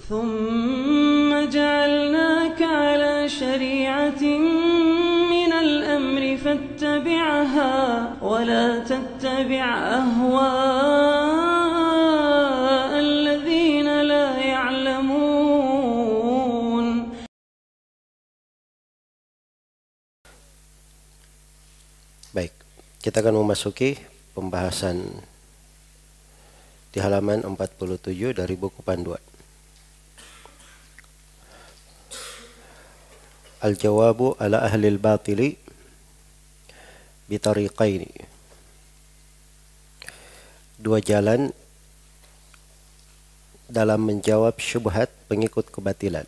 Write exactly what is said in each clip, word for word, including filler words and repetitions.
ثم جعلناك على شريعة من الأمر فاتبعها ولا تتبع أهواء الذين لا يعلمون. Baik, kita akan memasuki pembahasan di halaman empat puluh tujuh dari buku panduan. Al-jawabu ala ahli al-batili bitariqaini. Dua jalan dalam menjawab syubhat pengikut kebatilan.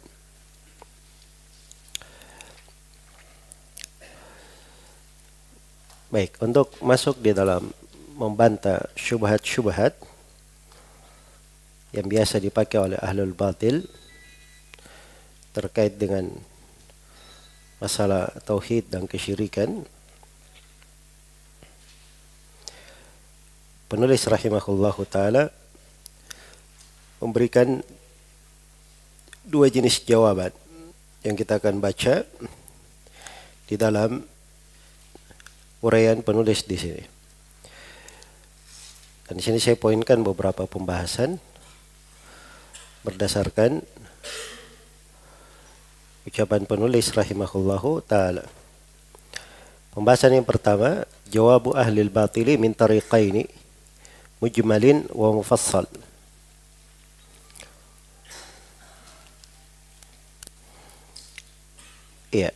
Baik, untuk masuk di dalam membantah syubhat-syubhat yang biasa dipakai oleh ahlul batil terkait dengan masalah tauhid dan kesyirikan, penulis rahimahullahu ta'ala memberikan dua jenis jawaban yang kita akan baca di dalam uraian penulis di sini. Dan di sini saya poinkan beberapa pembahasan berdasarkan ucapan penulis rahimahullahu ta'ala. Pembahasan yang pertama, jawabu ahli al-batili min tariqaini mujmalin wa mufassal. Iya.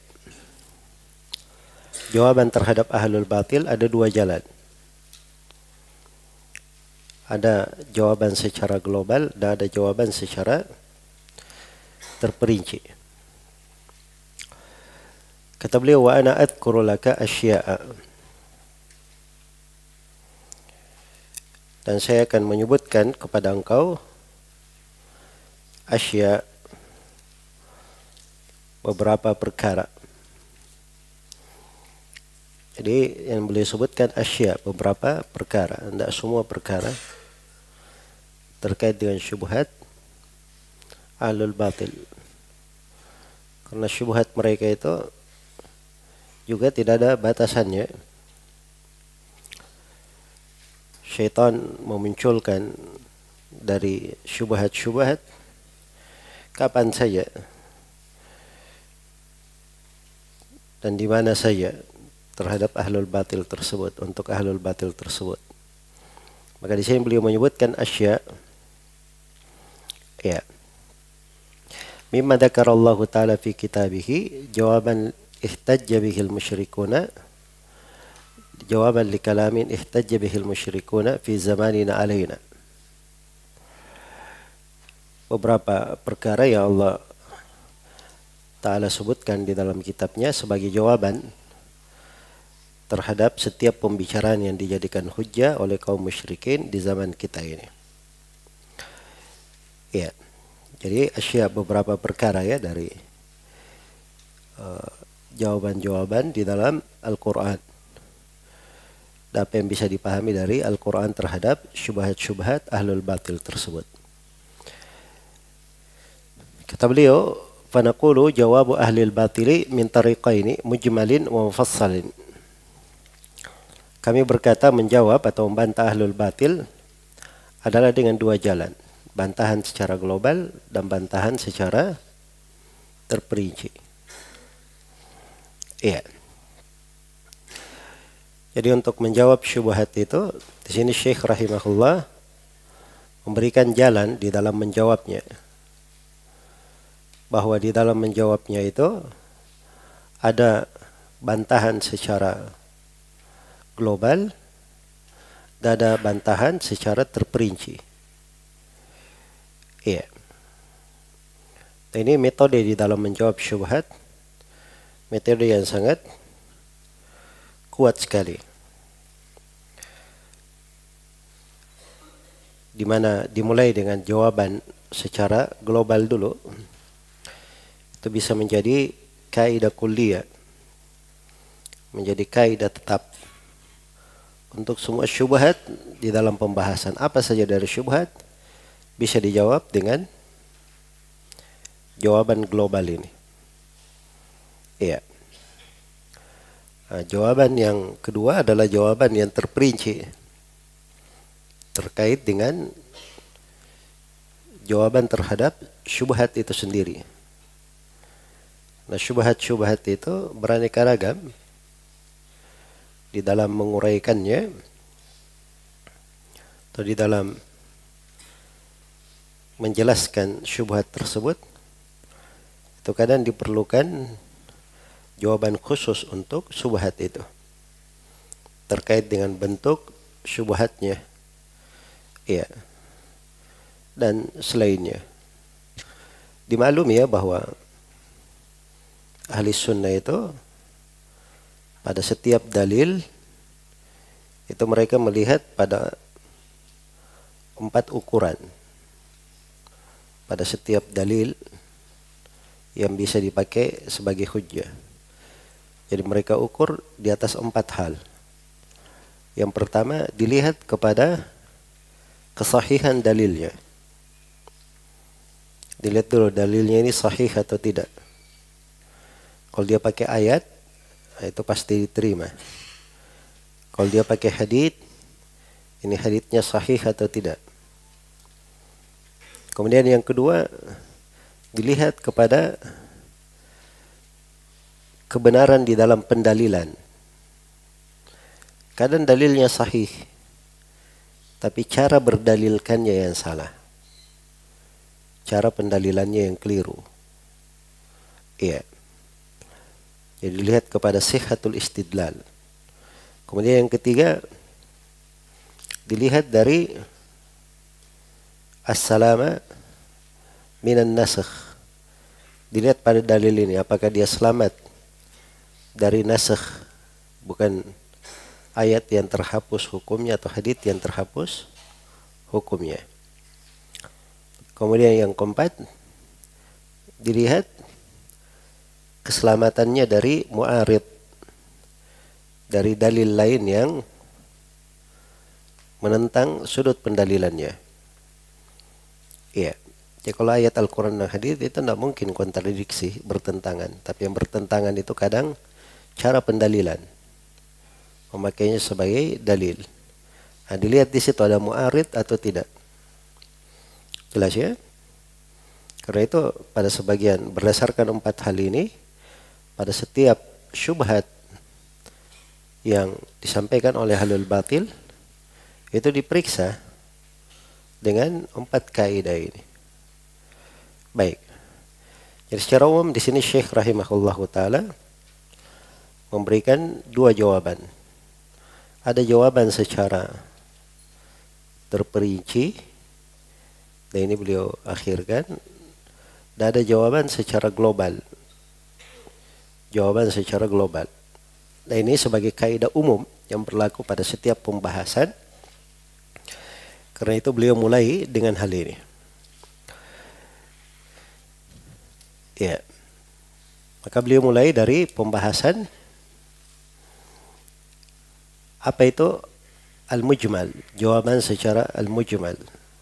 Jawaban terhadap ahlul batil ada dua jalan. Ada jawaban secara global dan ada jawaban secara terperinci. Kata beliau, wa ana adhkuru laka asya'a. Dan saya akan menyebutkan kepada engkau asya', beberapa perkara. Jadi yang beliau sebutkan asya', beberapa perkara, tidak semua perkara terkait dengan syubhat ahlul batil. Karena syubhat mereka itu juga tidak ada batasannya. Syaitan memunculkan dari syubhat-syubhat kapan saja dan di mana saja terhadap ahlul batil tersebut, untuk ahlul batil tersebut. Maka di sini beliau menyebutkan asya', ya, mimma dzakarallahu ta'ala fi kitabihi jawaban ihtajja bihil musyrikuna, jawaban li kalamin ihtajja bihil musyrikuna fi zamanina alaina. Beberapa perkara yang Allah Ta'ala sebutkan di dalam kitabnya sebagai jawaban terhadap setiap pembicaraan yang dijadikan hujjah oleh kaum musyrikin di zaman kita ini. Ya, jadi asya, beberapa perkara ya dari uh, jawaban-jawaban di dalam Al-Quran. Dan apa yang bisa dipahami dari Al-Quran terhadap syubhat-syubhat ahlul batil tersebut. Kata beliau, fanaqulu jawabu ahlil batili min tariqaini mujmalin wa mufassalin. Kami berkata menjawab atau membantah ahlul batil adalah dengan dua jalan. Bantahan secara global dan bantahan secara terperinci. Iya. Jadi untuk menjawab syubhat itu, di sini Syekh rahimahullah memberikan jalan di dalam menjawabnya. Bahwa di dalam menjawabnya itu ada bantahan secara global dan ada bantahan secara terperinci. Iya. Ini metode di dalam menjawab syubhat, metode yang sangat kuat sekali. Di mana dimulai dengan jawaban secara global dulu. Itu bisa menjadi kaidah kulliyah, menjadi kaidah tetap untuk semua syubhat di dalam pembahasan apa saja dari syubhat bisa dijawab dengan jawaban global ini. Iya. Nah, jawaban yang kedua adalah jawaban yang terperinci terkait dengan jawaban terhadap syubhat itu sendiri. Nah, syubhat-syubhat itu beraneka ragam. Di dalam menguraikannya atau di dalam menjelaskan syubhat tersebut, itu kadang diperlukan jawaban khusus untuk syubhat itu terkait dengan bentuk syubhatnya, ya, dan selainnya. Dimaklumi ya bahwa ahli sunnah itu pada setiap dalil itu mereka melihat pada empat ukuran. Pada setiap dalil yang bisa dipakai sebagai hujjah. Jadi mereka ukur di atas empat hal. Yang pertama, dilihat kepada kesahihan dalilnya. Dilihat dulu dalilnya ini sahih atau tidak. Kalau dia pakai ayat, itu pasti diterima. Kalau dia pakai hadits, ini haditsnya sahih atau tidak. Kemudian yang kedua, dilihat kepada kebenaran di dalam pendalilan. Kadang dalilnya sahih, tapi cara berdalilkannya yang salah. Cara pendalilannya yang keliru. Iya. Jadi dilihat kepada sihhatul istidlal. Kemudian yang ketiga, dilihat dari as-salama minan nasakh. Dilihat pada dalil ini, apakah dia selamat dari nasakh, bukan ayat yang terhapus hukumnya atau hadits yang terhapus hukumnya. Kemudian yang keempat, dilihat keselamatannya dari mu'arid, dari dalil lain yang menentang sudut pendalilannya. Iya. Jadi kalau ayat Al-Quran dan hadis itu tidak mungkin kontradiksi, bertentangan. Tapi yang bertentangan itu kadang cara pendalilan, memakainya sebagai dalil. Nah, dilihat di situ ada mu'arid atau tidak. Jelas ya? Karena itu pada sebagian berdasarkan empat hal ini, pada setiap syubhat yang disampaikan oleh ahlul batil itu diperiksa dengan empat kaidah ini. Baik. Jadi secara umum di sini Syekh rahimahullahu taala memberikan dua jawaban. Ada jawaban secara terperinci, dan ini beliau akhirkan, dan ada jawaban secara global. Jawaban secara global. Nah, ini sebagai kaidah umum yang berlaku pada setiap pembahasan. Karena itu beliau mulai dengan hal ini. Ya. Maka beliau mulai dari pembahasan apa itu al-mujmal, jawaban secara al-mujmal.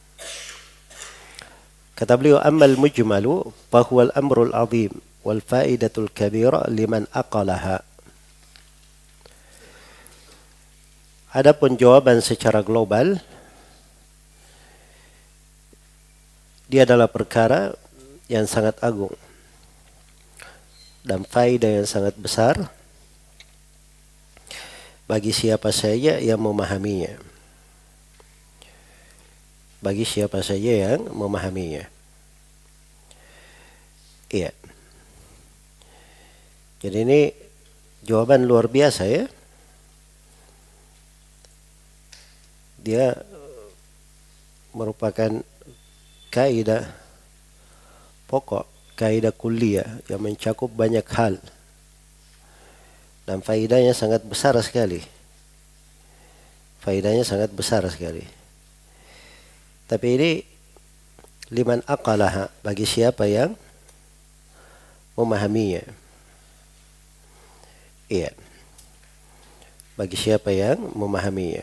Kata beliau, ammal mujmalu fa huwa al-amrul azim wal fa'idatul kabira liman aqalaha. Adapun jawaban secara global, dia adalah perkara yang sangat agung dan faedah yang sangat besar bagi siapa saja yang memahaminya. Bagi siapa saja yang memahaminya. Iya. Jadi ini jawaban luar biasa ya. Dia merupakan kaidah pokok, kaidah kuliah yang mencakup banyak hal. Dan faedahnya sangat besar sekali. Faedahnya sangat besar sekali. Tapi ini liman aqalaha, bagi siapa yang memahaminya. Iya. Bagi siapa yang memahaminya.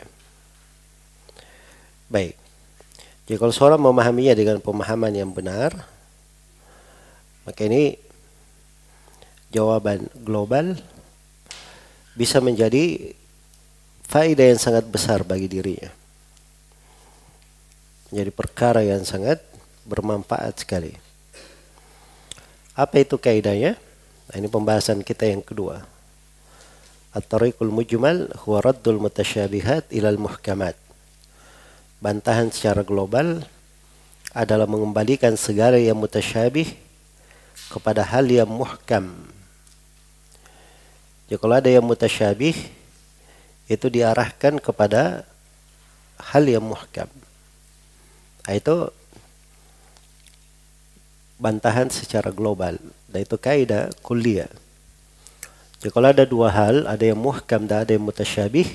Baik. Jadi kalau seorang memahaminya dengan pemahaman yang benar, Maka ini jawaban global bisa menjadi faedah yang sangat besar bagi dirinya. Jadi perkara yang sangat bermanfaat sekali. Apa itu kaidahnya? Nah, ini pembahasan kita yang kedua. At-tariqul mujmal huwa raddul mutasyabihat ilal muhkamat. Bantahan secara global adalah mengembalikan segala yang mutasyabih kepada hal yang muhkam. Jadi kalau ada yang mutasyabih, itu diarahkan kepada hal yang muhkam. Nah, itu bantahan secara global. Dan itu kaidah kuliah. Jadi kalau ada dua hal, ada yang muhkam dan ada yang mutasyabih,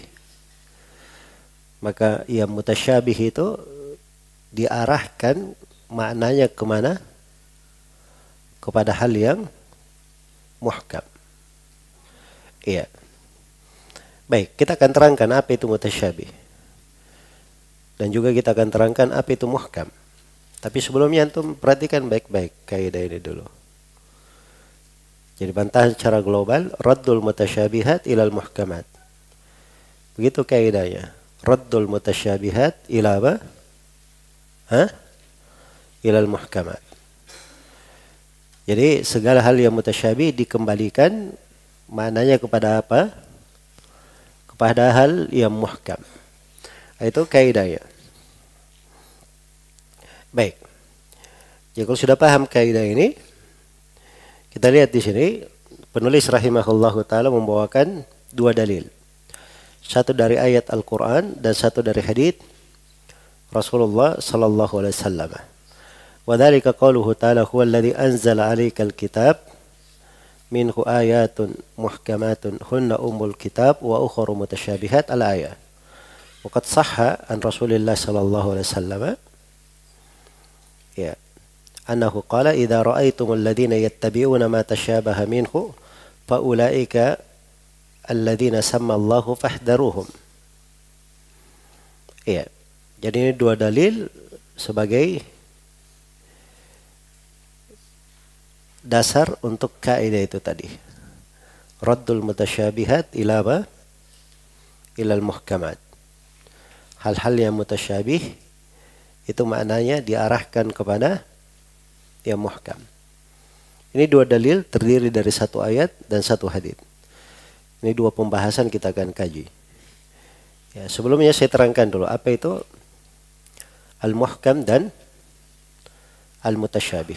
maka yang mutasyabih itu diarahkan maknanya kemana? Kepada hal yang muhkam. Iya. Baik, kita akan terangkan apa itu mutasyabih. Dan juga kita akan terangkan apa itu muhkam. Tapi sebelumnya antum perhatikan baik-baik kaidah ini dulu. Jadi bantahan secara global, raddul mutasyabihat ilal muhkamat. Begitu kaidahnya. Raddul mutasyabihat ila apa? Hah? Ilal muhkamat. Jadi segala hal yang mutasyabih dikembalikan maknanya kepada apa? Kepada hal yang muhkam. Itu kaidahnya. Baik. Jadi kalau sudah paham kaidah ini, kita lihat di sini penulis rahimahullahu taala membawakan dua dalil. Satu dari ayat Al-Qur'an dan satu dari hadits Rasulullah sallallahu alaihi wasallam. Wa dzalika qauluhu ta'ala huwa alladhi anzala 'alaikal kitab minhu ayatun muhkamatun hunna ummul kitab wa ukharu mutasyabihat al-ayah. Wa qad sahha an Rasulillah sallallahu alaihi wasallam ya annahu qala idza ra'aytumul ladzina yattabi'una ma tashabaha minhu fa ulaika alladzina samma Allahu fahdharuhum. Ya. Jadi ini dua dalil sebagai dasar untuk kaidah itu tadi. Raddul mutasyabihat ila apa? Ilal muhkamat. Hal-hal yang mutasyabih itu maknanya diarahkan kepada yang muhkam. Ini dua dalil terdiri dari satu ayat dan satu hadits. Ini dua pembahasan kita akan kaji. Ya, sebelumnya saya terangkan dulu apa itu al-muhkam dan al-mutasyabih.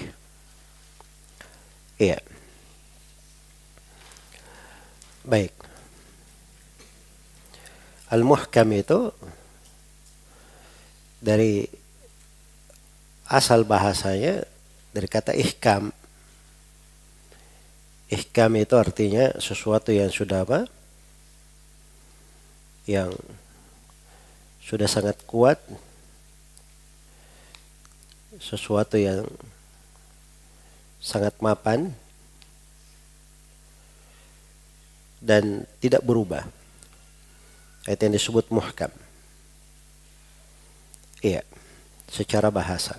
Iya. Baik. Al-muhkam itu dari asal bahasanya dari kata ihkam. Ihkam itu artinya sesuatu yang sudah apa? Yang sudah sangat kuat, sesuatu yang sangat mapan dan tidak berubah. Itu yang disebut muhkam. Iya, secara bahasa.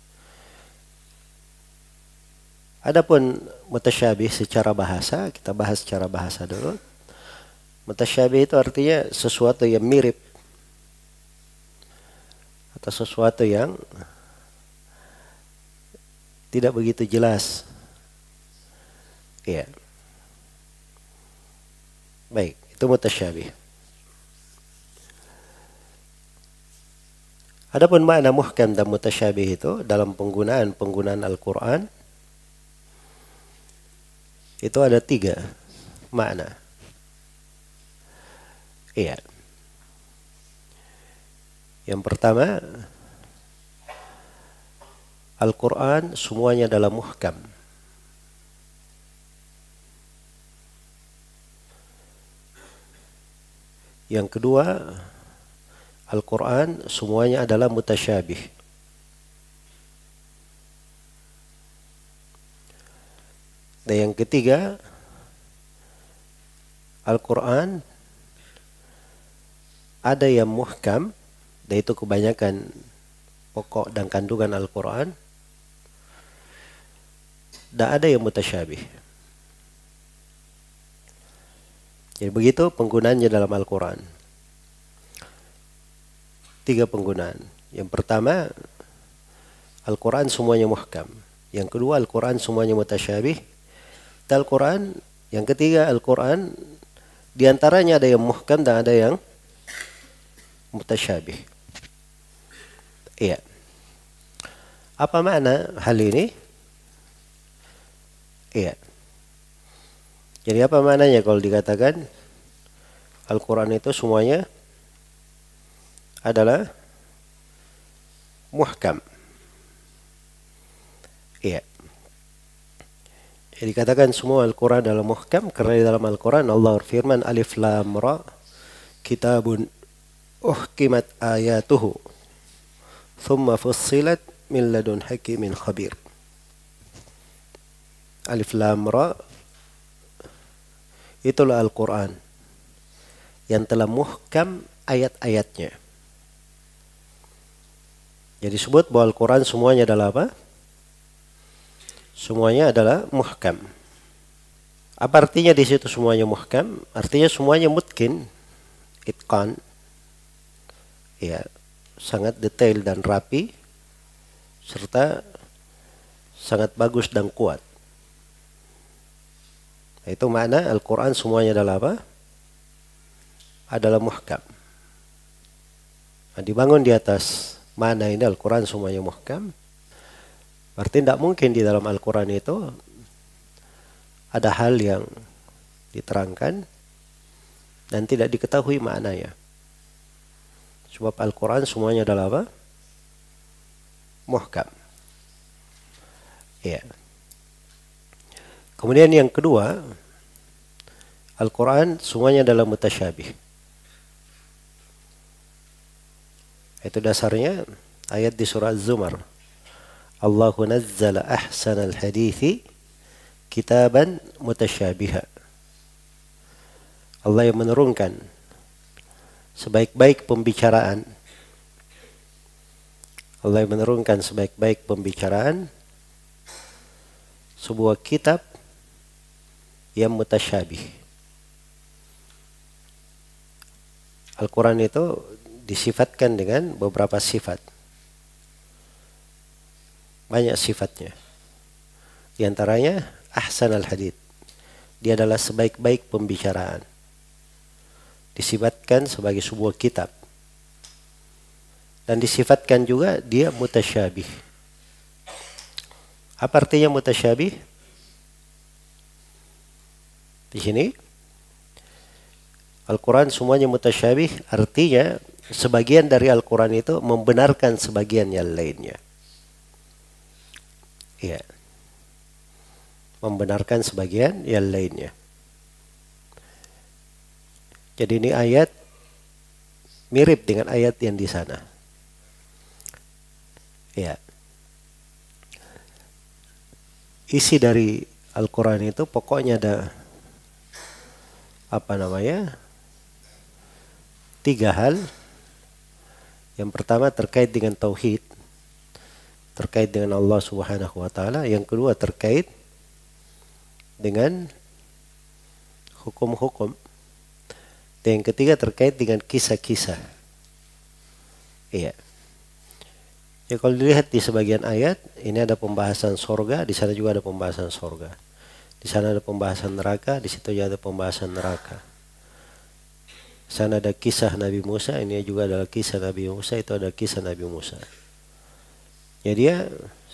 Adapun mutasyabih secara bahasa, kita bahas secara bahasa dulu. Mutasyabih itu artinya sesuatu yang mirip atau sesuatu yang tidak begitu jelas. Iya. Baik, itu mutasyabih. Adapun makna muhkam dan mutasyabih itu dalam penggunaan-penggunaan Al-Quran itu ada tiga makna. Iya. Yang pertama, Al-Quran semuanya dalam muhkam. Yang kedua, Al-Quran semuanya adalah mutasyabih. Dan yang ketiga, Al-Quran ada yang muhkam, dan itu kebanyakan pokok dan kandungan Al-Quran. dan ada yang mutasyabih. Jadi begitu penggunaannya dalam Al-Quran. Tiga penggunaan. Yang pertama, Al-Quran semuanya muhkam. Yang kedua, Al-Quran semuanya mutasyabih. Dan Al-Quran, yang ketiga, Al-Quran diantaranya ada yang muhkam dan ada yang mutasyabih. Iya. Apa makna hal ini? Iya. Jadi apa maknanya kalau dikatakan Al-Quran itu semuanya adalah muhkam? Iya. Jadi dikatakan semua Al-Quran adalah muhkam karena di dalam Al-Quran Allah berfirman Alif Lam Ra kitabun uhkimat ayatuhu thumma fussilat min ladun hakimin khabir. Alif Lam Ra itulah Al-Quran yang telah muhkam ayat-ayatnya. Jadi sebut bahwa Al-Quran semuanya adalah apa? Semuanya adalah muhkam. Apa artinya di situ semuanya muhkam? Artinya semuanya mutkin, itqan, ya, sangat detail dan rapi, serta sangat bagus dan kuat. Itu makna Al-Quran semuanya adalah apa? Adalah muhkam. Nah, dibangun di atas makna ini Al-Quran semuanya muhkam. Berarti tidak mungkin di dalam Al-Quran itu ada hal yang diterangkan dan tidak diketahui maknanya. Sebab Al-Quran semuanya adalah apa? Muhkam. Ya. Kemudian yang kedua, Al-Quran semuanya adalah mutasyabih. Itu dasarnya ayat di surah Az-Zumar. Allahu nazzala ahsanal hadithi kitaban mutasyabiha. Allah yang menurunkan sebaik-baik pembicaraan. Allah yang menurunkan sebaik-baik pembicaraan sebuah kitab yang mutasyabih. Al-Quran itu disifatkan dengan beberapa sifat. Banyak sifatnya. Di antaranya ahsan al-hadith. Dia adalah sebaik-baik pembicaraan. Disifatkan sebagai sebuah kitab. Dan disifatkan juga dia mutasyabih. Apa artinya mutasyabih? Di sini Al-Quran semuanya mutasyabih, artinya sebagian dari Al-Quran itu membenarkan sebagian yang lainnya. Ya. Membenarkan sebagian yang lainnya. Jadi ini ayat mirip dengan ayat yang di sana. Ya. Isi dari Al-Quran itu pokoknya ada apa namanya? Tiga hal. Yang pertama terkait dengan tauhid. Terkait dengan Allah Subhanahu wa taala. Yang kedua terkait dengan hukum-hukum. Dan yang ketiga terkait dengan kisah-kisah. Iya. Ya kalau dilihat di sebagian ayat, ini ada pembahasan sorga, di sana juga ada pembahasan sorga. Di sana ada pembahasan neraka, di situ juga ada pembahasan neraka. Di sana ada kisah Nabi Musa, ini juga adalah kisah Nabi Musa, itu ada kisah Nabi Musa. Ya dia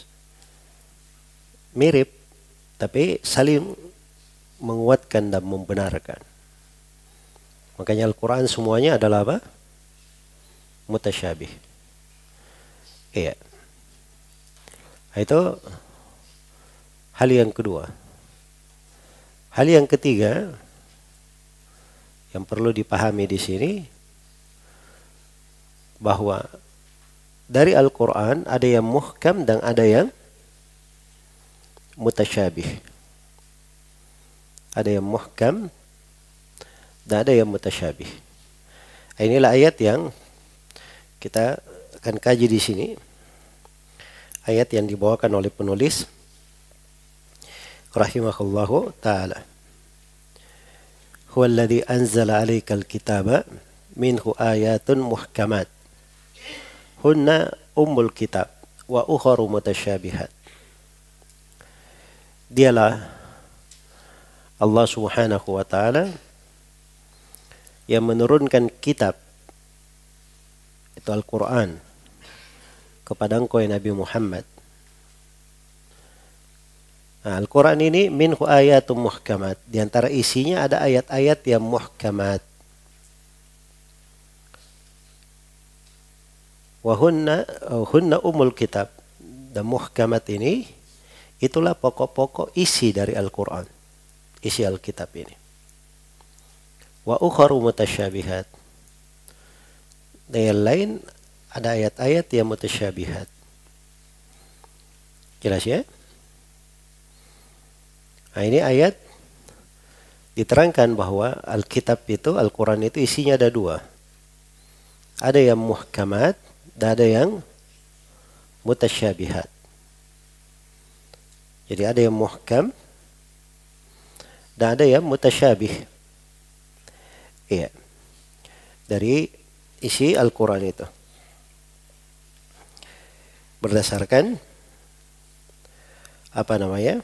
mirip, tapi saling menguatkan dan membenarkan. Makanya Al-Quran semuanya adalah apa? Mutasyabih. Iya. Itu hal yang kedua. Hal yang ketiga yang perlu dipahami di sini bahwa dari Al-Quran ada yang muhkam dan ada yang mutasyabih. Ada yang muhkam dan ada yang mutasyabih. Inilah ayat yang kita akan kaji di sini. Ayat yang dibawakan oleh penulis. rahimahullahu ta'ala. Huwa alladhi anzala 'alaikal kitaba minhu ayatun muhkamat hunna ummul kitab wa ukharu mutasyabihat. Dialah Allah Subhanahu wa ta'ala yang menurunkan kitab itu Al-Quran kepada engkau ya Nabi Muhammad. Nah, Al-Quran ini minhu ayatum muhkamat. Di antara isinya ada ayat-ayat yang muhkamat. Wahunna hunna umul kitab. Dan muhkamat ini itulah pokok-pokok isi dari Al-Quran. Isi Alkitab ini. Wa ukharu mutasyabihat. Dan yang lain ada ayat-ayat yang mutasyabihat. Jelas ya? Nah, ini ayat diterangkan bahwa Alkitab itu, Al-Quran itu isinya ada dua. Ada yang muhkamat dan ada yang mutasyabihat. Jadi ada yang muhkam dan ada yang mutasyabih. Iya. Dari isi Al-Quran itu. Berdasarkan apa namanya?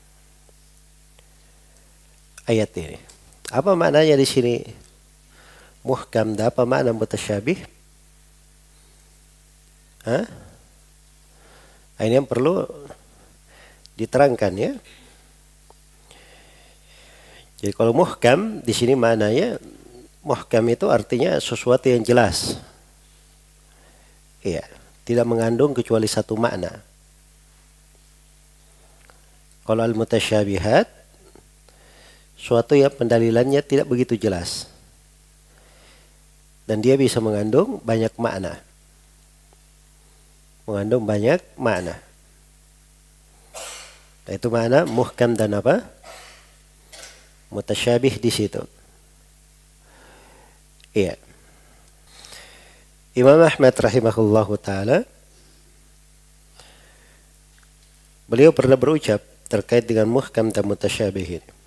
Ayat ini. Apa maknanya di sini muhkam dan apa makna mutasyabih? Hah? Ini yang perlu diterangkan ya. Jadi kalau muhkam di sini maknanya muhkam itu artinya sesuatu yang jelas. Iya, tidak mengandung kecuali satu makna. Kalau al-mutasyabihat suatu yang pendalilannya tidak begitu jelas. Dan dia bisa mengandung banyak makna. Mengandung banyak makna. Nah, itu makna muhkam dan apa? Mutasyabih di situ. Iya. Imam Ahmad rahimahullahu ta'ala beliau pernah berucap terkait dengan muhkam dan mutasyabih ini.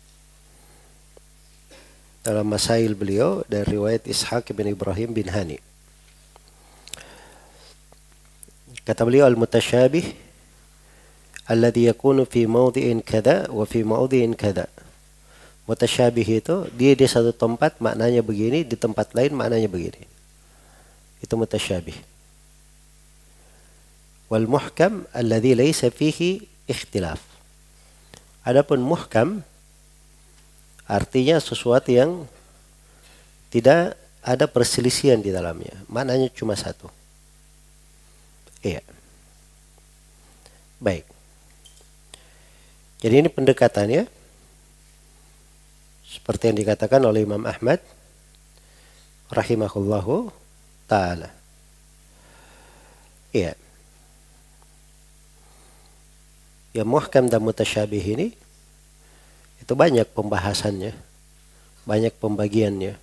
Dalam masail beliau dari riwayat Ishaq bin Ibrahim bin Hani. Kata beliau al-mutasyabih alladhi yakunu fi mawdi'in kada wa fi mawdi'in kada. Mutasyabih itu dia di satu tempat maknanya begini, di tempat lain maknanya begini. Itu mutasyabih. Wal muhkam alladhi laysa fihi ikhtilaf. Adapun muhkam artinya sesuatu yang tidak ada perselisihan di dalamnya. Maknanya cuma satu. Iya. Baik. Jadi ini pendekatannya seperti yang dikatakan oleh Imam Ahmad rahimahullahu ta'ala. Iya. Ya muhkam dan mutasyabih ini itu banyak pembahasannya, banyak pembagiannya.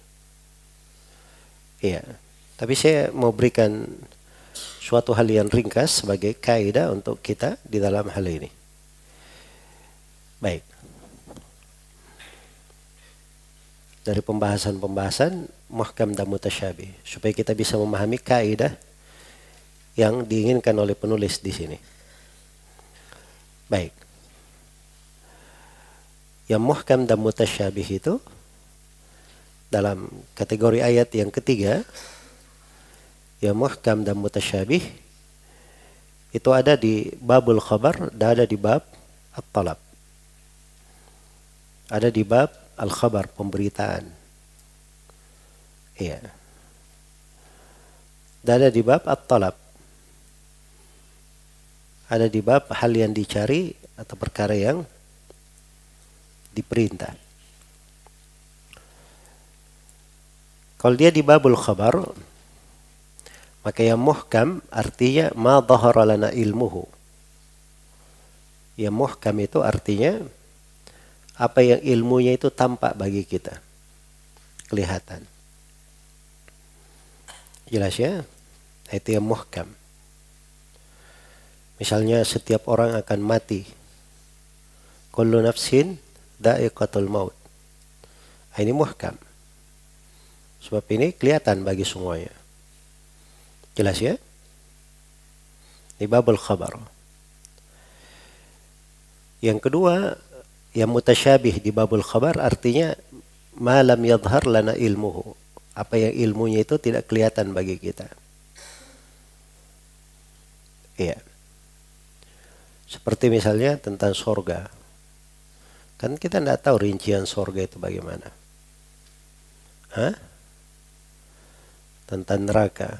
Iya. Tapi saya mau berikan suatu hal yang ringkas sebagai kaidah untuk kita di dalam hal ini. Baik. Dari pembahasan-pembahasan muhkam dan mutasyabih supaya kita bisa memahami kaidah yang diinginkan oleh penulis di sini. Baik. Yang muhkam dan mutasyabih itu dalam kategori ayat yang ketiga, yang muhkam dan mutasyabih itu ada di babul khabar dan ada di bab at-talab. Ada di bab al-khabar, pemberitaan. Iya. Dan ada di bab at-talab. Ada di bab hal yang dicari atau perkara yang diperintah. Kalau dia di babul khabar, maka yang muhkam artinya ma dhahara lana ilmuhu. Yang muhkam itu artinya apa yang ilmunya itu tampak bagi kita, kelihatan. Jelas ya? Itu yang muhkam. Misalnya setiap orang akan mati kullu nafsin dha'iqatul maut. Ini muhkam. Sebab ini kelihatan bagi semuanya. Jelas ya? Ini babul khabar. Yang kedua, yang mutasyabih di babul khabar artinya ma lam yadhhar lana ilmuhu. Apa yang ilmunya itu tidak kelihatan bagi kita. Iya. Seperti misalnya tentang sorga. Kan kita tidak tahu rincian sorga itu bagaimana. Hah? Tentang neraka.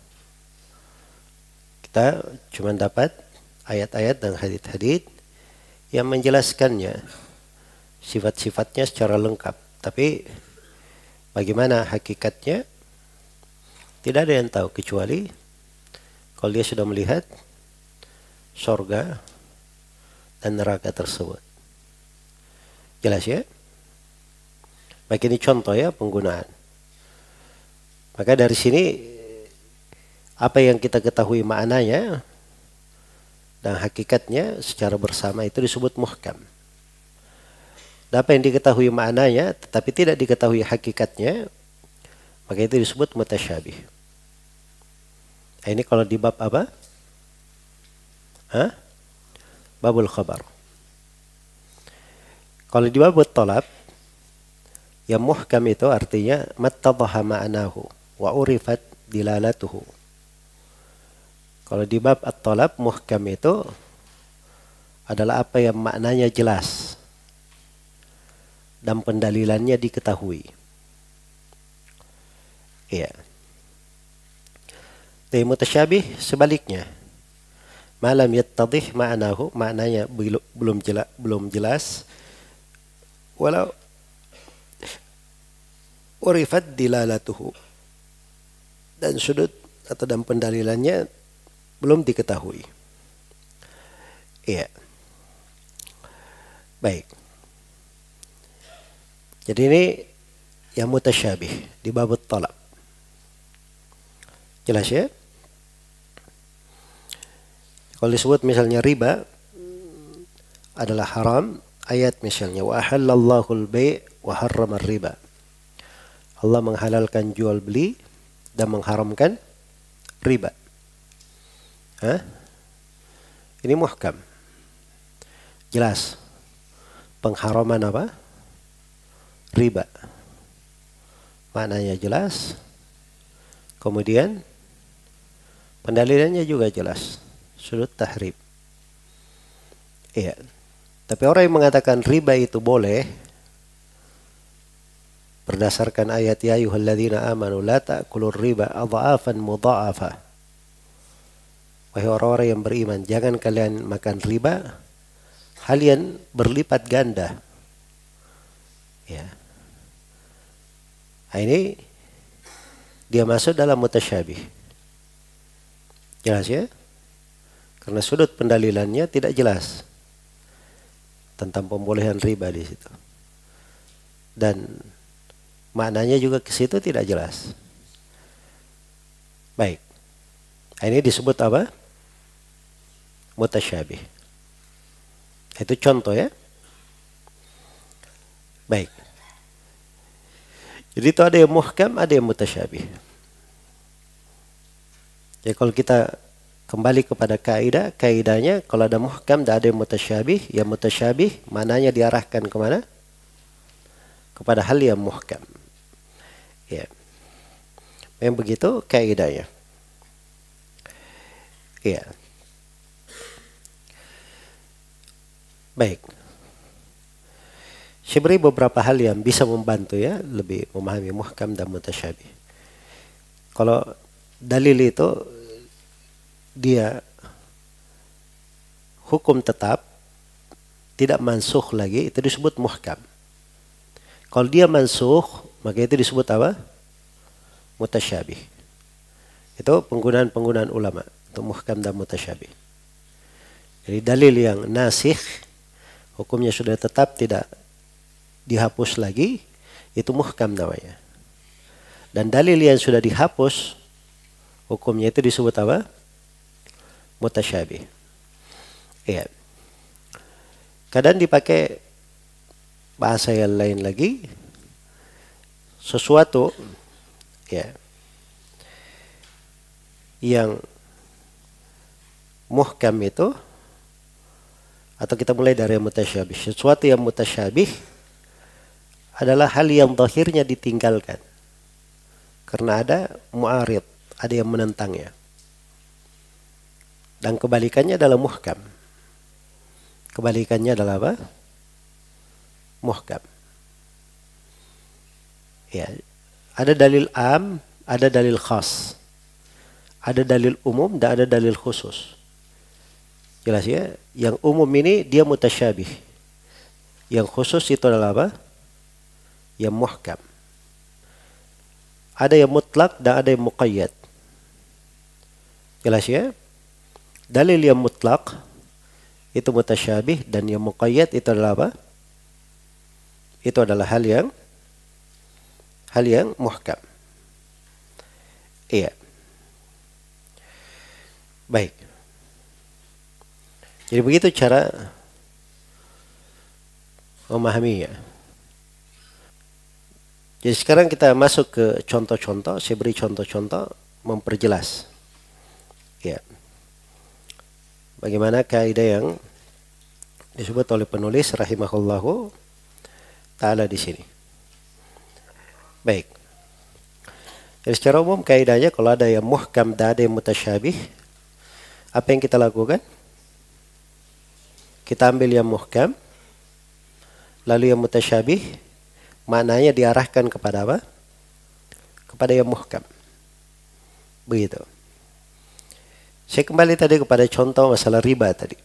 Kita cuma dapat ayat-ayat dan hadits-hadits yang menjelaskannya, sifat-sifatnya secara lengkap. Tapi bagaimana hakikatnya tidak ada yang tahu kecuali kalau dia sudah melihat sorga dan neraka tersebut. Jelas ya? Baik, ini contoh ya penggunaan. Maka dari sini apa yang kita ketahui maknanya dan hakikatnya secara bersama itu disebut muhkam. Dan apa yang diketahui maknanya tetapi tidak diketahui hakikatnya, maka itu disebut mutasyabih. Nah, ini kalau di bab apa? Hah? Babul khabar. Kalau di babul talab, yang muhkam itu artinya mattadhaha ma'nahu wa urifat dilalatuhu. Kalau di bab at-talab, muhkam itu adalah apa yang maknanya jelas dan pendalilannya diketahui. Iya. Tapi mutasyabih sebaliknya. Malam yattadhih ma'nahu, maknanya belum jelas, belum jelas. Walau urifat dilalatuhu, dan sudut atau dan pendalilannya belum diketahui. Iya. Baik. Jadi ini yang mutasyabih di bab talab. Jelas ya? Kalau disebut misalnya riba adalah haram, ayat misalnya wa ahallallahu al-bai' wa harrama riba. Allah menghalalkan jual beli dan mengharamkan riba. Hah? Ini muhkam. Jelas. Pengharaman apa? Riba. Maknanya jelas. Kemudian pendalilannya juga jelas. Sudut tahrim. Iya. Tapi orang yang mengatakan riba itu boleh berdasarkan ayat ya ayyuhalladzina amanu la ta'kulur riba adha'afan mudha'afa. Wahai orang-orang yang beriman, jangan kalian makan riba halian berlipat ganda. Ya. Nah, ini dia masuk dalam mutasyabih. Jelas ya? Karena sudut pendalilannya tidak jelas tentang pembolehan riba di situ. Dan maknanya juga ke situ tidak jelas. Baik. Nah, ini disebut apa? Mutasyabih. Itu contoh ya. Baik. Jadi itu ada yang muhkam, ada yang mutasyabih. Jadi kalau kita kembali kepada kaidah, kaidahnya kalau ada muhkam dan ada yang mutasyabih, yang mutasyabih mananya diarahkan kemana? Kepada hal yang muhkam. Ya. Memang begitu kaidahnya. Ya. Baik. Saya beri beberapa hal yang bisa membantu ya lebih memahami muhkam dan mutasyabih. Kalau dalil itu dia hukum tetap tidak mansukh lagi, itu disebut muhkam. Kalau dia mansukh, maka itu disebut apa? Mutasyabih. Itu penggunaan-penggunaan ulama untuk muhkam dan mutasyabih. Jadi dalil yang nasikh, hukumnya sudah tetap tidak dihapus lagi, itu muhkam namanya. Dan dalil yang sudah dihapus, hukumnya itu disebut apa? Mutasyabih. Iya. Kadang dipakai bahasa yang lain lagi, sesuatu ya yang muhkam itu, atau kita mulai dari yang mutasyabih. Sesuatu yang mutasyabih adalah hal yang zahirnya ditinggalkan karena ada mu'arid, ada yang menentangnya. Dan kebalikannya adalah muhkam. Kebalikannya adalah apa? Muhkam. Ya, ada dalil am, ada dalil khas. Ada dalil umum dan ada dalil khusus. Jelas ya? Yang umum ini dia mutasyabih. Yang khusus itu adalah apa? Yang muhkam. Ada yang mutlak dan ada yang muqayyad. Jelas ya? Dalil yang mutlak itu mutasyabih, dan yang muqayyad itu adalah apa? Itu adalah hal yang hal yang muhkam. Iya. Baik. Jadi begitu cara memahaminya. Jadi sekarang kita masuk ke contoh-contoh. Saya beri contoh-contoh memperjelas. Ya. Bagaimana kaidah yang disebut oleh penulis rahimahullahu ta'ala di sini. Baik. Jadi secara umum kaidahnya kalau ada yang muhkam dan ada yang mutasyabih, apa yang kita lakukan? Kita ambil yang muhkam, lalu yang mutasyabih, maknanya diarahkan kepada apa? Kepada yang muhkam. Begitu. Saya kembali tadi kepada contoh masalah riba tadi.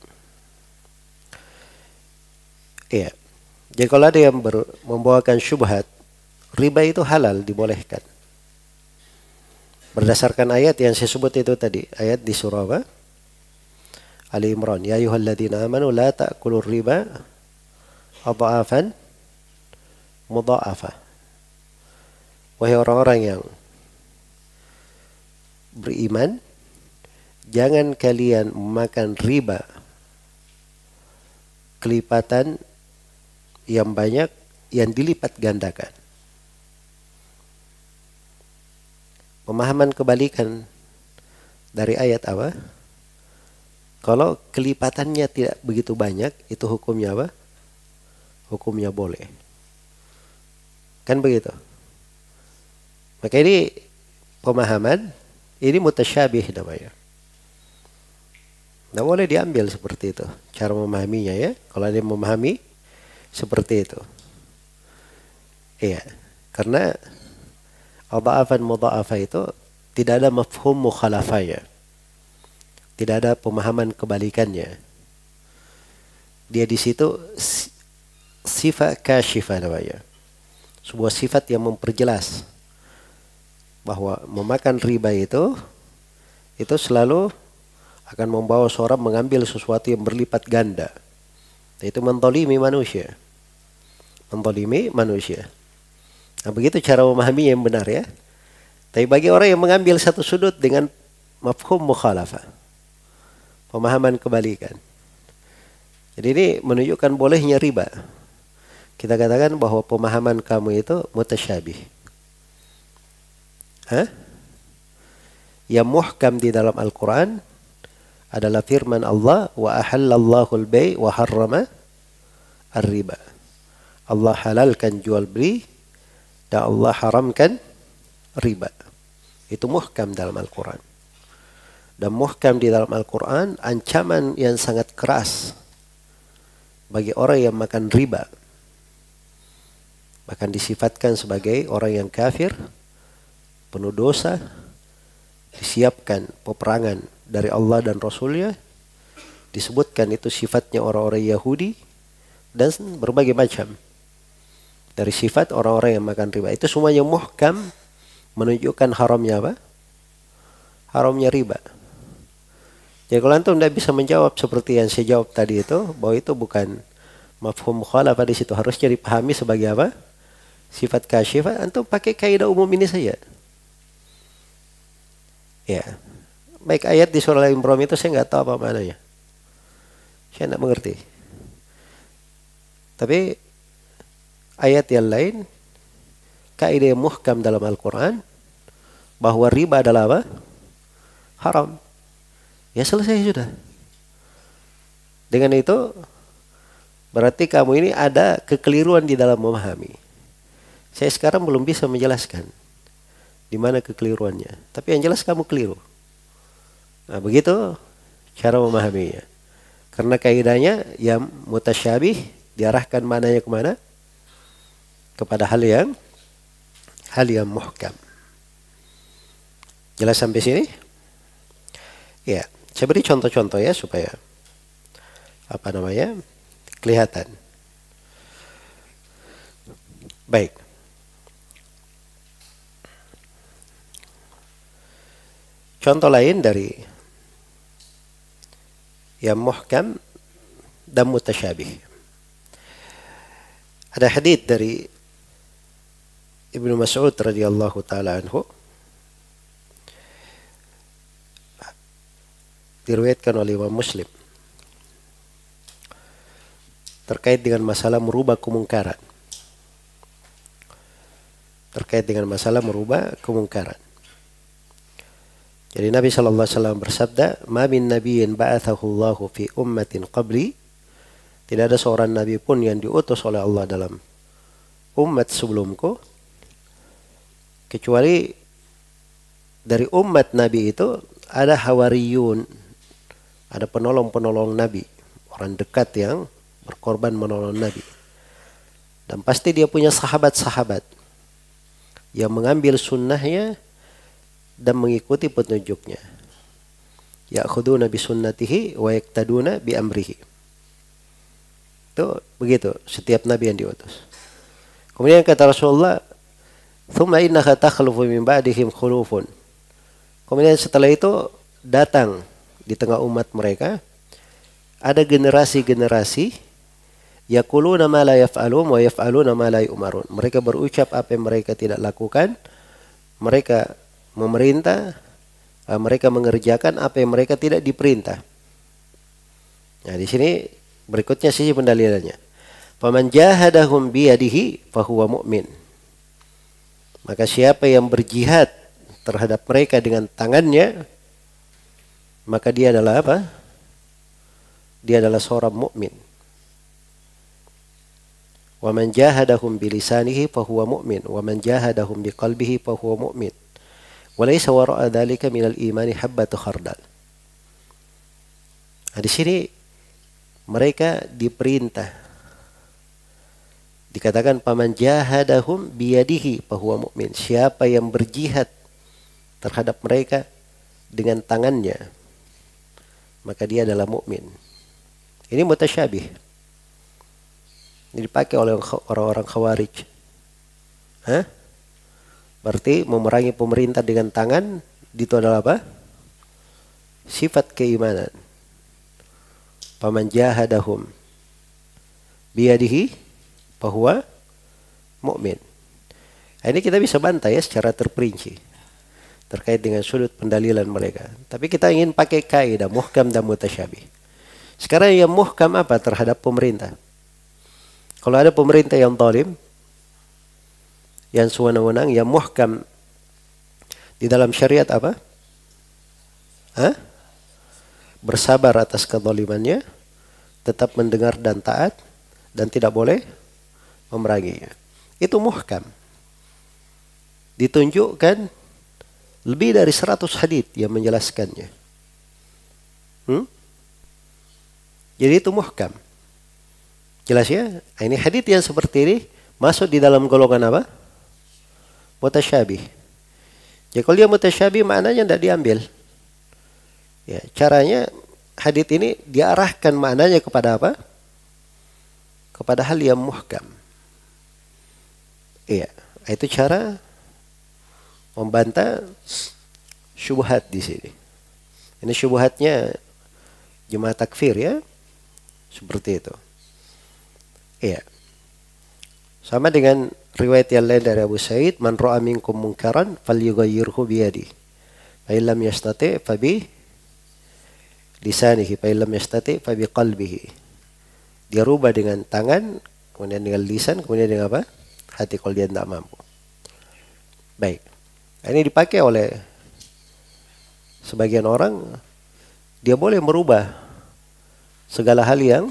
Iya. Jadi kalau ada yang ber, membawakan syubhat, riba itu halal, dibolehkan. Berdasarkan ayat yang saya sebut itu tadi, ayat di surah apa? Ali Imran. Ya ayyuhalladzina amanu la ta'kulur riba adha'afan mudha'afah. Wahai orang-orang yang beriman, jangan kalian memakan riba kelipatan yang banyak yang dilipat gandakan. Pemahaman kebalikan dari ayat apa? Kalau kelipatannya tidak begitu banyak, itu hukumnya apa? Hukumnya boleh. Kan begitu? Maka ini pemahaman, ini mutasyabih namanya. Tidak boleh diambil seperti itu. Cara memahaminya ya. Kalau dia memahami seperti itu. Iya. Karena adha'afan mudha'afah itu tidak ada mafhum mukhalafahnya. Tidak ada pemahaman kebalikannya. Dia di situ sifat kasyifah namanya. Sebuah sifat yang memperjelas bahwa memakan riba itu itu selalu akan membawa seorang mengambil sesuatu yang berlipat ganda. Itu menzalimi manusia. Menzalimi manusia. Nah, begitu cara memahaminya yang benar ya. Tapi bagi orang yang mengambil satu sudut dengan mafhum mukhalafah, pemahaman kebalikan. Jadi ini menunjukkan bolehnya riba. Kita katakan bahwa pemahaman kamu itu mutasyabih. Hah? Yang muhkam di dalam Al-Quran adalah firman Allah, wa ahallallahu al-bay' wa harrama ar-riba. Allah halalkan jual beli dan Allah haramkan riba. Itu muhkam dalam Al-Quran. Dan muhkam di dalam Al-Quran ancaman yang sangat keras bagi orang yang makan riba. Bahkan disifatkan sebagai orang yang kafir, penuh dosa, disiapkan peperangan dari Allah dan Rasulnya. Disebutkan itu sifatnya orang-orang Yahudi dan berbagai macam. Dari sifat orang-orang yang makan riba. Itu semuanya muhkam menunjukkan haramnya apa? Haramnya riba. Jadi kalau antum tidak bisa menjawab seperti yang saya jawab tadi itu, bahwa itu bukan mafhum mukhalafah, di situ harusnya dipahami sebagai apa? Sifat kasyifah, antum pakai kaidah umum ini saja. Ya. Baik, ayat di surah Al-Imran itu saya nggak tahu apa maknanya. Saya tidak mengerti. Tapi ayat yang lain, kaidah yang muhkam dalam Al-Quran, bahwa riba adalah apa? Haram. Ya selesai sudah. Dengan itu, berarti kamu ini ada kekeliruan di dalam memahami. Saya sekarang belum bisa menjelaskan di mana kekeliruannya. Tapi yang jelas kamu keliru. Nah begitu cara memahaminya. Karena kaidahnya yang mutasyabih diarahkan mananya kemana? Kepada hal yang hal yang muhkam. Jelas sampai sini? Ya, saya beri contoh-contoh ya supaya apa namanya kelihatan. Baik. Contoh lain dari yang muhkam dan mutasyabih. Ada hadits dari Ibnu Mas'ud radhiyallahu taala anhu, diriwayatkan oleh Imam Muslim, terkait dengan masalah merubah kemungkaran. Terkait dengan masalah merubah kemungkaran. Jadi Nabi sallallahu alaihi wasallam bersabda, "Ma min nabiyyin ba'athahu Allahu fi ummatin qabli." Tidak ada seorang nabi pun yang diutus oleh Allah dalam umat sebelumku, kecuali dari umat nabi itu ada hawariyun, ada penolong-penolong nabi, orang dekat yang berkorban menolong nabi. Dan pasti dia punya sahabat-sahabat yang mengambil sunnahnya dan mengikuti petunjuknya. Ya'khuduna bi sunnatihi wa yaktaduna bi amrihi. Itu begitu setiap nabi yang diutus. Kemudian kata Rasulullah, "Tsumma innaka takhlufu min ba'dihim khulufun." Kemudian setelah itu datang di tengah umat mereka ada generasi-generasi yaquluna ma la yaf'alun wa yaf'aluna ma la yu'marun. Mereka berucap apa yang mereka tidak lakukan, mereka memerintah, mereka mengerjakan apa yang mereka tidak diperintah. Nah, di sini berikutnya sisi pendalilannya. Faman jahadahum biyadihi fahuwa mu'min. Maka siapa yang berjihad terhadap mereka dengan tangannya, maka dia adalah apa? Dia adalah seorang mukmin. Wa man jahadahum bilisanihi fahuwa mu'min, wa man jahadahum biqalbihi fahuwa mu'min. Wa laysa wara'a dzalika minal imani habbatu khardal. Nah, di sini mereka diperintah. Dikatakan paman jahadahum biyadihi fahuwa mu'min. Siapa yang berjihad terhadap mereka dengan tangannya, maka dia adalah mukmin. Ini mutasyabih. Ini dipakai oleh orang-orang Khawarij. Hah? Berarti memerangi pemerintah dengan tangan itu adalah apa? Sifat keimanan. Paman jahadahum biyadihi fahuwa mu'min. Nah, ini kita bisa bantah ya secara terperinci terkait dengan sudut pendalilan mereka. Tapi kita ingin pakai kaidah muhkam dan mutasyabih. Sekarang yang muhkam apa terhadap pemerintah? Kalau ada pemerintah yang zalim, yang sewenang-wenang, yang muhkam di dalam syariat apa? Hah? Bersabar atas kezalimannya, tetap mendengar dan taat, dan tidak boleh memeranginya. Itu muhkam. Ditunjukkan lebih dari seratus hadits yang menjelaskannya. Hmm? Jadi itu muhkam. Jelas ya? Ini hadits yang seperti ini masuk di dalam golongan apa? Mutasyabih. Jadi kalau dia mutasyabih maknanya tidak diambil. Ya, caranya hadits ini diarahkan maknanya kepada apa? Kepada hal yang muhkam. Iya, itu cara membantah syubhat di sini. Ini syubhatnya jemaah takfir ya. Seperti itu. Iya. Sama dengan riwayat yang lain dari Abu Sa'id, "Man ra'a minkum munkaran falyughayyirhu bi yadihi. Fa illam yastati' fa bi lisanihi, fa illam yastati' fa bi qalbihi." Dia rubah dengan tangan, kemudian dengan lisan, kemudian dengan apa? Hati kalau dia tidak mampu. Baik. Ini dipakai oleh sebagian orang, dia boleh merubah segala hal yang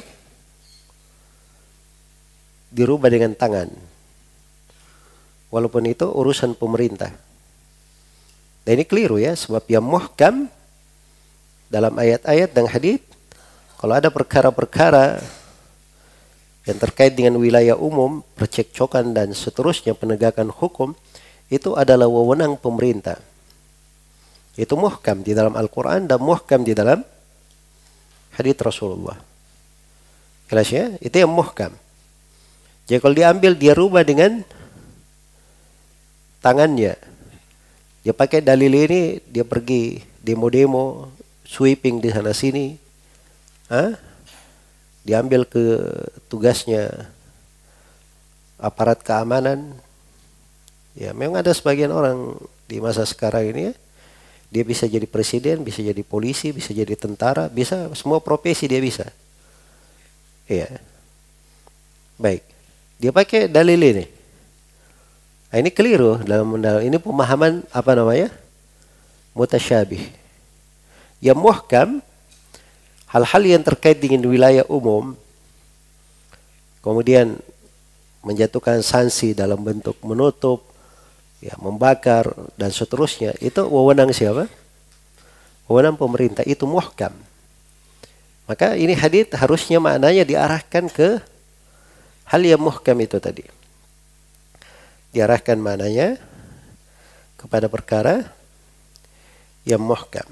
dirubah dengan tangan. Walaupun itu urusan pemerintah. Dan ini keliru ya, sebab yang muhkam dalam ayat-ayat dan hadits, kalau ada perkara-perkara yang terkait dengan wilayah umum, percekcokan dan seterusnya, penegakan hukum, itu adalah wewenang pemerintah. Itu muhkam di dalam Al-Quran dan muhkam di dalam hadits Rasulullah. Jelas ya? Itu yang muhkam. Jadi kalau diambil, dia rubah dengan tangannya. Dia pakai dalil ini, dia pergi demo-demo, sweeping di sana sini. Hah? Diambil ke tugasnya aparat keamanan. Ya, memang ada sebagian orang di masa sekarang ini ya, dia bisa jadi presiden, bisa jadi polisi, bisa jadi tentara, bisa semua profesi dia bisa. Iya. Baik. Dia pakai dalil ini. Nah, ini keliru dalam ini pemahaman apa namanya? Mutasyabih. Yang muhkam, hal-hal yang terkait dengan wilayah umum, kemudian menjatuhkan sanksi dalam bentuk menutup, ya, membakar dan seterusnya, itu wewenang siapa? Wewenang pemerintah, itu muhkam. Maka ini hadits harusnya maknanya diarahkan ke hal yang muhkam itu tadi. Diarahkan maknanya kepada perkara yang muhkam.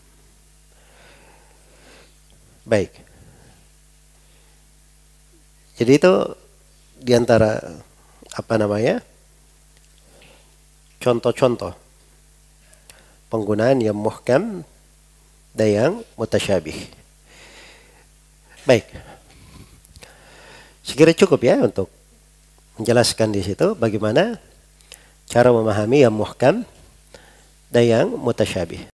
Baik. Jadi itu diantara apa namanya? Contoh-contoh penggunaan yang muhkam dan yang mutasyabih. Baik. Sekira cukup ya untuk menjelaskan di situ bagaimana cara memahami yang muhkam dan yang mutasyabih.